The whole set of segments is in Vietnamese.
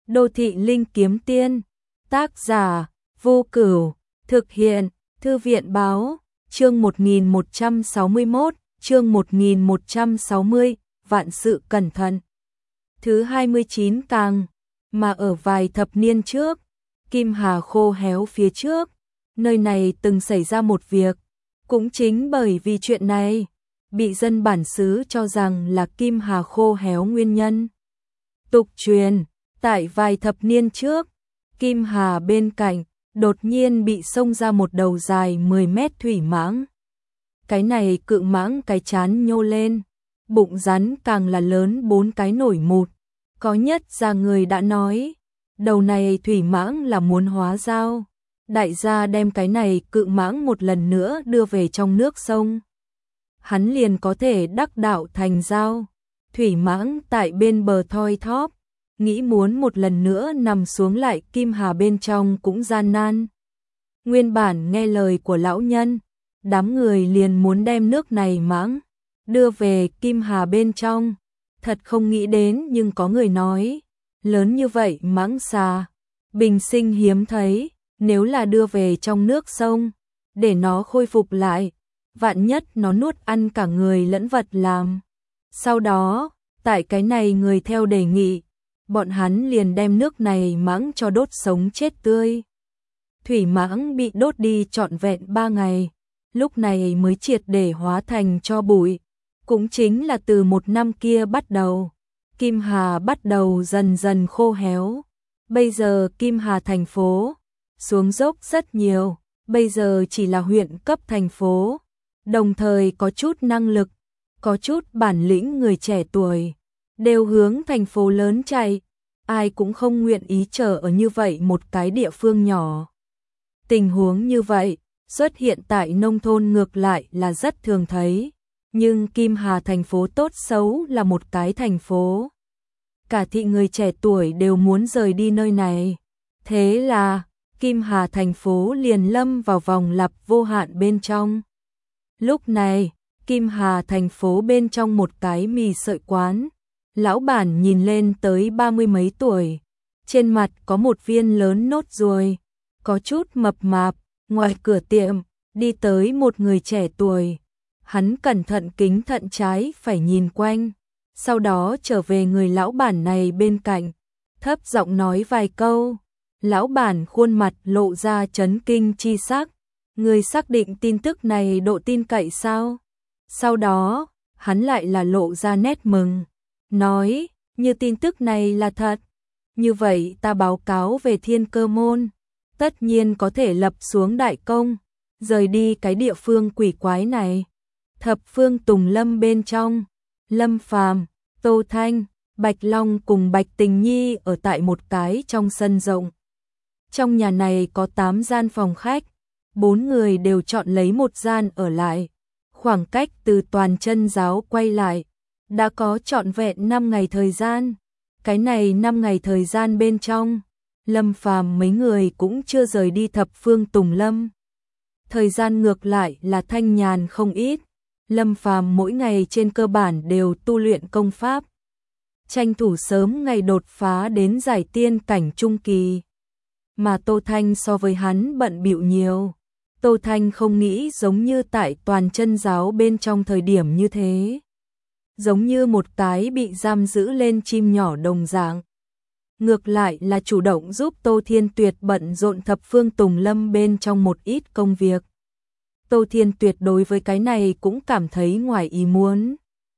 Đô thị linh kiếm tiên, tác giả, Vô Cửu, thực hiện, Thư viện báo, chương 1161, chương 1160, vạn sự cẩn thận. Thứ 29 càng, mà ở vài thập niên trước, Kim Hà khô héo phía trước, nơi này từng xảy ra một việc, cũng chính bởi vì chuyện này, bị dân bản xứ cho rằng là Kim Hà khô héo nguyên nhân. Tục truyền, tại vài thập niên trước, Kim Hà bên cạnh, đột nhiên bị xông ra một đầu dài 10 mét thủy mãng. Cái này cự mãng cái chán nhô lên, bụng rắn càng là lớn 4 cái nổi mụt. Có nhất ra người đã nói, đầu này thủy mãng là muốn hóa dao. Đại gia đem cái này cự mãng một lần nữa đưa về trong nước sông. Hắn liền có thể đắc đạo thành dao. Thủy mãng tại bên bờ thoi thóp, nghĩ muốn một lần nữa nằm xuống lại Kim Hà bên trong cũng gian nan. Nguyên bản nghe lời của lão nhân, đám người liền muốn đem nước này mãng đưa về Kim Hà bên trong. Thật không nghĩ đến, nhưng có người nói, lớn như vậy mãng xà, bình sinh hiếm thấy, nếu là đưa về trong nước sông, để nó khôi phục lại, vạn nhất nó nuốt ăn cả người lẫn vật làm. Sau đó, tại cái này người theo đề nghị, bọn hắn liền đem nước này mãng cho đốt sống chết tươi. Thủy mãng bị đốt đi trọn vẹn 3 ngày, lúc này mới triệt để hóa thành tro bụi. Cũng chính là từ một năm kia bắt đầu, Kim Hà bắt đầu dần dần khô héo. Bây giờ Kim Hà thành phố xuống dốc rất nhiều, bây giờ chỉ là huyện cấp thành phố, đồng thời có chút năng lực, có chút bản lĩnh người trẻ tuổi, đều hướng thành phố lớn chạy, ai cũng không nguyện ý chờ ở như vậy một cái địa phương nhỏ. Tình huống như vậy, xuất hiện tại nông thôn ngược lại là rất thường thấy, nhưng Kim Hà thành phố tốt xấu là một cái thành phố. Cả thị người trẻ tuổi đều muốn rời đi nơi này. Thế là, Kim Hà thành phố liền lâm vào vòng lặp vô hạn bên trong. Lúc này, Kim Hà thành phố bên trong một cái mì sợi quán, lão bản nhìn lên tới 30 mấy tuổi, trên mặt có một viên lớn nốt ruồi, có chút mập mạp, ngoài cửa tiệm, đi tới một người trẻ tuổi. Hắn cẩn thận kính thận trái phải nhìn quanh, sau đó trở về người lão bản này bên cạnh, thấp giọng nói vài câu. Lão bản khuôn mặt lộ ra chấn kinh chi sắc, người xác định tin tức này độ tin cậy sao? Sau đó, hắn lại là lộ ra nét mừng, nói, như tin tức này là thật, như vậy ta báo cáo về Thiên Cơ môn, tất nhiên có thể lập xuống đại công, rời đi cái địa phương quỷ quái này. Thập phương Tùng Lâm bên trong, Lâm Phàm, Tô Thanh, Bạch Long cùng Bạch Tình Nhi ở tại một cái trong sân rộng. Trong nhà này có 8 gian phòng khách, 4 người đều chọn lấy một gian ở lại. Khoảng cách từ toàn chân giáo quay lại, đã có trọn vẹn 5 ngày thời gian. Cái này 5 ngày thời gian bên trong, Lâm Phàm mấy người cũng chưa rời đi thập phương Tùng Lâm. Thời gian ngược lại là thanh nhàn không ít. Lâm Phàm mỗi ngày trên cơ bản đều tu luyện công pháp, tranh thủ sớm ngày đột phá đến giải tiên cảnh trung kỳ. Mà Tô Thanh so với hắn bận bịu nhiều. Tô Thanh không nghĩ giống như tại toàn chân giáo bên trong thời điểm như thế, giống như một cái bị giam giữ lên chim nhỏ đồng dạng. Ngược lại là chủ động giúp Tô Thiên Tuyệt bận rộn thập phương Tùng Lâm bên trong một ít công việc. Tô Thiên Tuyệt đối với cái này cũng cảm thấy ngoài ý muốn.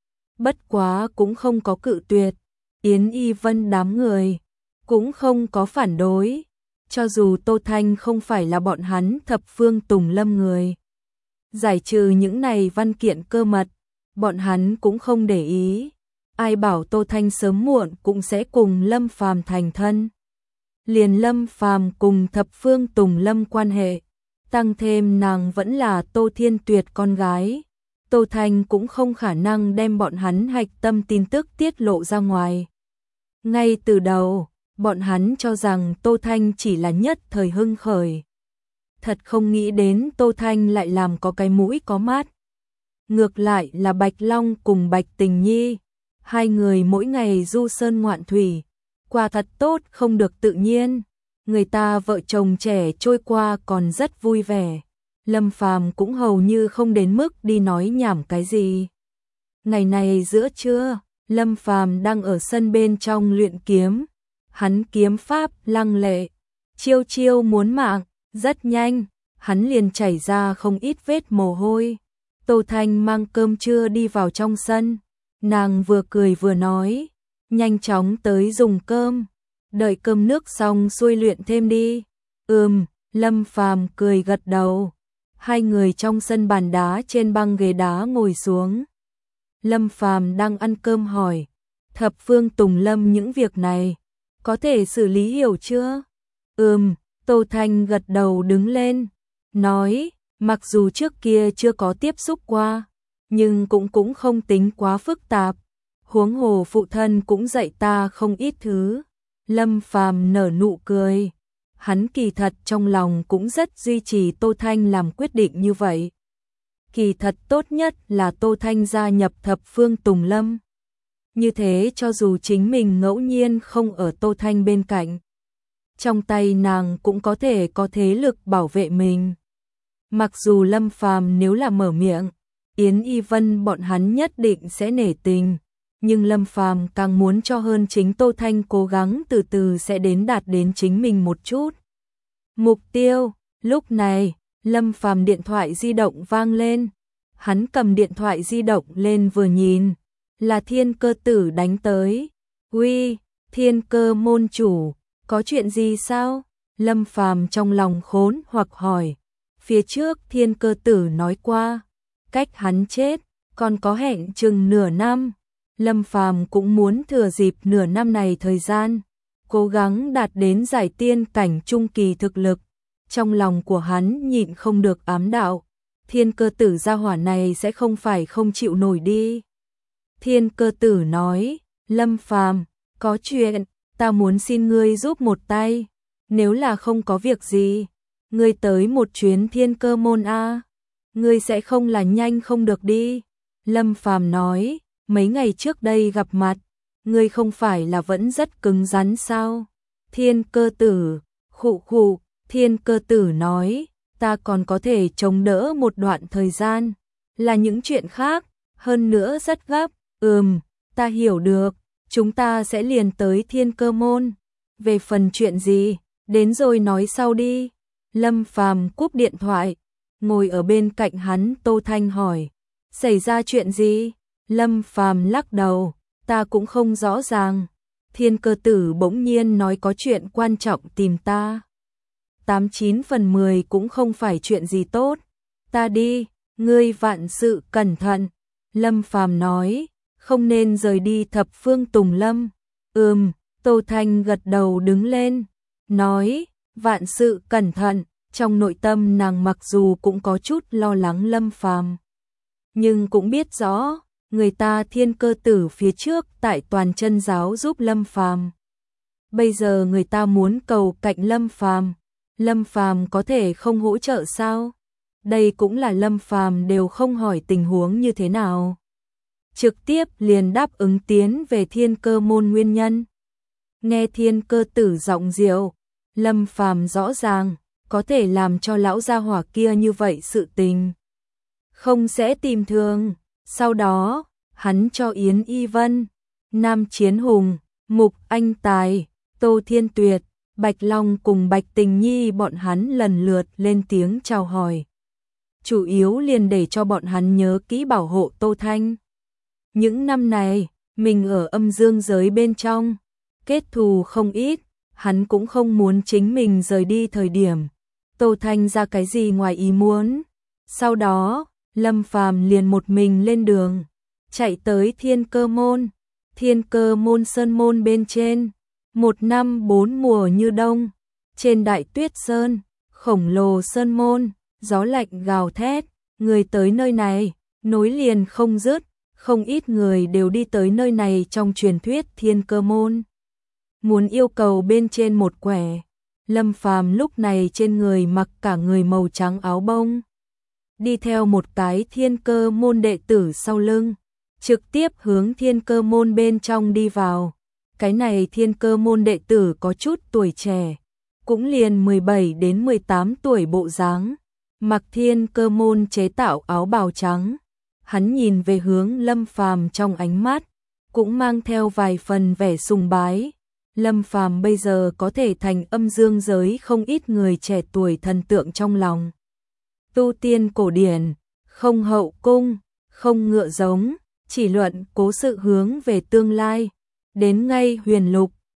Bất quá cũng không có cự tuyệt, Yến Y Vân đám người cũng không có phản đối, cho dù Tô Thanh không phải là bọn hắn thập phương Tùng Lâm người. Giải trừ những này văn kiện cơ mật, bọn hắn cũng không để ý. Ai bảo Tô Thanh sớm muộn cũng sẽ cùng Lâm Phàm thành thân. Liền Lâm Phàm cùng thập phương Tùng Lâm quan hệ, tăng thêm nàng vẫn là Tô Thiên Tuyệt con gái, Tô Thanh cũng không khả năng đem bọn hắn hạch tâm tin tức tiết lộ ra ngoài. Ngay từ đầu, bọn hắn cho rằng Tô Thanh chỉ là nhất thời hưng khởi. Thật không nghĩ đến Tô Thanh lại làm có cái mũi có mắt. Ngược lại là Bạch Long cùng Bạch Tình Nhi, hai người mỗi ngày du sơn ngoạn thủy, Qua thật tốt không được tự nhiên. Người ta vợ chồng trẻ trôi qua còn rất vui vẻ. Lâm Phàm cũng hầu như không đến mức đi nói nhảm cái gì. Ngày này giữa trưa, Lâm Phàm đang ở sân bên trong luyện kiếm. Hắn kiếm pháp lăng lệ, chiêu chiêu muốn mạng, rất nhanh, hắn liền chảy ra không ít vết mồ hôi. Tô Thanh mang cơm trưa đi vào trong sân, nàng vừa cười vừa nói, nhanh chóng tới dùng cơm, đợi cơm nước xong xuôi luyện thêm đi. Lâm Phàm cười gật đầu. Hai người trong sân bàn đá trên băng ghế đá ngồi xuống. Lâm Phàm đang ăn cơm hỏi, thập phương Tùng Lâm những việc này, có thể xử lý hiểu chưa? Tô Thanh gật đầu đứng lên, nói, mặc dù trước kia chưa có tiếp xúc qua, nhưng cũng không tính quá phức tạp. Huống hồ phụ thân cũng dạy ta không ít thứ. Lâm Phàm nở nụ cười. Hắn kỳ thật trong lòng cũng rất duy trì Tô Thanh làm quyết định như vậy. Kỳ thật tốt nhất là Tô Thanh gia nhập thập phương Tùng Lâm. Như thế cho dù chính mình ngẫu nhiên không ở Tô Thanh bên cạnh, trong tay nàng cũng có thể có thế lực bảo vệ mình. Mặc dù Lâm Phàm nếu là mở miệng, Yến Y Vân bọn hắn nhất định sẽ nể tình, nhưng Lâm Phàm càng muốn cho hơn chính Tô Thanh cố gắng từ từ sẽ đạt đến chính mình một chút. Mục tiêu, lúc này, Lâm Phàm điện thoại di động vang lên. Hắn cầm điện thoại di động lên vừa nhìn, là Thiên Cơ Tử đánh tới. Uy, Thiên Cơ môn chủ, có chuyện gì sao? Lâm Phàm trong lòng khốn hoặc hỏi. Phía trước Thiên Cơ Tử nói qua, cách hắn chết còn có hẹn chừng nửa năm. Lâm Phàm cũng muốn thừa dịp nửa năm này thời gian, cố gắng đạt đến giải tiên cảnh trung kỳ thực lực. Trong lòng của hắn nhịn không được ám đạo, Thiên Cơ Tử gia hỏa này sẽ không phải không chịu nổi đi. Thiên Cơ Tử nói, Lâm Phàm, có chuyện, ta muốn xin ngươi giúp một tay. Nếu là không có việc gì, ngươi tới một chuyến Thiên Cơ môn a. Ngươi sẽ không là nhanh không được đi. Lâm Phàm nói, mấy ngày trước đây gặp mặt, ngươi không phải là vẫn rất cứng rắn sao? Thiên Cơ Tử, khụ, Thiên Cơ Tử nói, ta còn có thể chống đỡ một đoạn thời gian, là những chuyện khác, hơn nữa rất gấp. Ta hiểu được, chúng ta sẽ liền tới Thiên Cơ môn. Về phần chuyện gì, đến rồi nói sau đi. Lâm Phàm cúp điện thoại, ngồi ở bên cạnh hắn Tô Thanh hỏi, xảy ra chuyện gì? Lâm Phàm lắc đầu, ta cũng không rõ ràng. Thiên Cơ Tử bỗng nhiên nói có chuyện quan trọng tìm ta. 89 phần 10 cũng không phải chuyện gì tốt. Ta đi, ngươi vạn sự cẩn thận. Lâm Phàm nói, không nên rời đi thập phương Tùng Lâm. Tô Thanh gật đầu đứng lên, nói, vạn sự cẩn thận. Trong nội tâm nàng mặc dù cũng có chút lo lắng Lâm Phàm, nhưng cũng biết rõ, người ta Thiên Cơ Tử phía trước tại Toàn Chân giáo giúp Lâm Phàm. Bây giờ người ta muốn cầu cạnh Lâm Phàm có thể không hỗ trợ sao? Đây cũng là Lâm Phàm đều không hỏi tình huống như thế nào, trực tiếp liền đáp ứng tiến về Thiên Cơ môn nguyên nhân. Nghe Thiên Cơ Tử giọng dịu, Lâm Phàm rõ ràng có thể làm cho lão gia hỏa kia như vậy sự tình, không sẽ tìm thường. Sau đó, hắn cho Yến Y Vân, Nam Chiến Hùng, Mục Anh Tài, Tô Thiên Tuyệt, Bạch Long cùng Bạch Tình Nhi bọn hắn lần lượt lên tiếng chào hỏi. Chủ yếu liền để cho bọn hắn nhớ kỹ bảo hộ Tô Thanh. Những năm này, mình ở âm dương giới bên trong, kết thù không ít, hắn cũng không muốn chính mình rời đi thời điểm Tô Thanh ra cái gì ngoài ý muốn. Sau đó, Lâm Phàm liền một mình lên đường, chạy tới Thiên Cơ môn. Thiên Cơ môn sơn môn bên trên, một năm bốn mùa như đông, trên Đại Tuyết Sơn, khổng lồ sơn môn, gió lạnh gào thét, người tới nơi này, nối liền không dứt, không ít người đều đi tới nơi này trong truyền thuyết Thiên Cơ môn. Muốn yêu cầu bên trên một quẻ. Lâm Phàm lúc này trên người mặc cả người màu trắng áo bông, đi theo một cái Thiên Cơ môn đệ tử sau lưng, trực tiếp hướng Thiên Cơ môn bên trong đi vào. Cái này Thiên Cơ môn đệ tử có chút tuổi trẻ, cũng liền 17 đến 18 tuổi bộ dáng, mặc Thiên Cơ môn chế tạo áo bào trắng. Hắn nhìn về hướng Lâm Phàm trong ánh mắt, cũng mang theo vài phần vẻ sùng bái. Lâm Phàm bây giờ có thể thành âm dương giới không ít người trẻ tuổi thần tượng trong lòng. Tu tiên cổ điển, không hậu cung, không ngựa giống, chỉ luận cố sự hướng về tương lai. Đến ngay huyền lục,